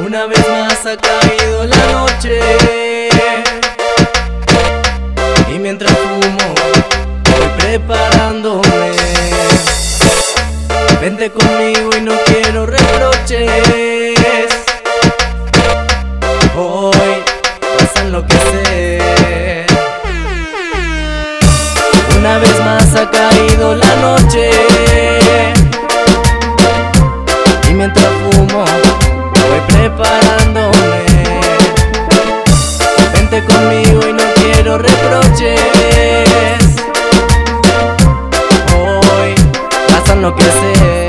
Una vez más ha caído la noche y mientras fumo voy preparándome. Vente conmigo y no quiero reproches. Hoy vas a enloquecer. Una vez más ha caído la noche y mientras fumo voy preparándome. Vente conmigo y no quiero reproches. Hoy vas a enloquecer.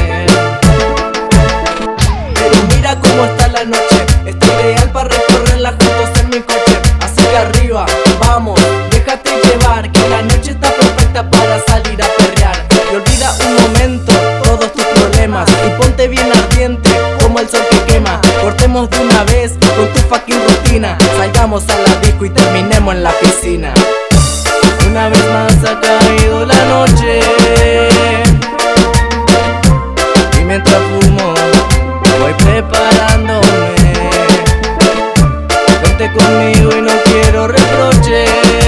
Pero mira cómo está la noche, está ideal para recorrerla juntos en mi coche. Así que arriba, vamos, déjate llevar, que la noche está perfecta para salir a perrear. Y olvida un momento todos tus problemas y ponte bien ardiente como el sol que quema. Cortemos de una vez con tu fucking rutina, salgamos a la disco y terminemos en la piscina. Una vez más ha caído la noche y mientras fumo voy preparándome. Vente conmigo y no quiero reproches.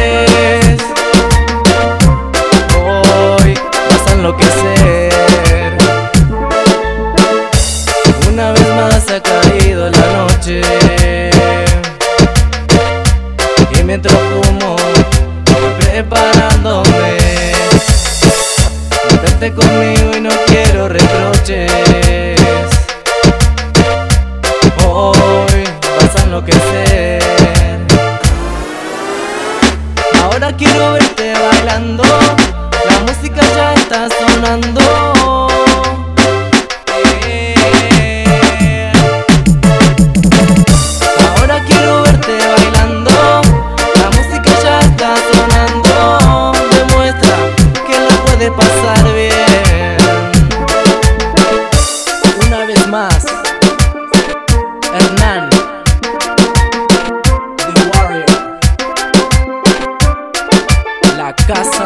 Hoy vas a enloquecer. Una vez más ha caído la noche y mientras fumo voy preparándome. Vente conmigo y no quiero reproches. Hoy vas a enloquecer. Ahora quiero verte bailando, la música ya está sonando. Ahora quiero verte bailando, la música ya está sonando. Demuestra que la puede pasar bien. Una vez más, Hernán, The Warrior, la casa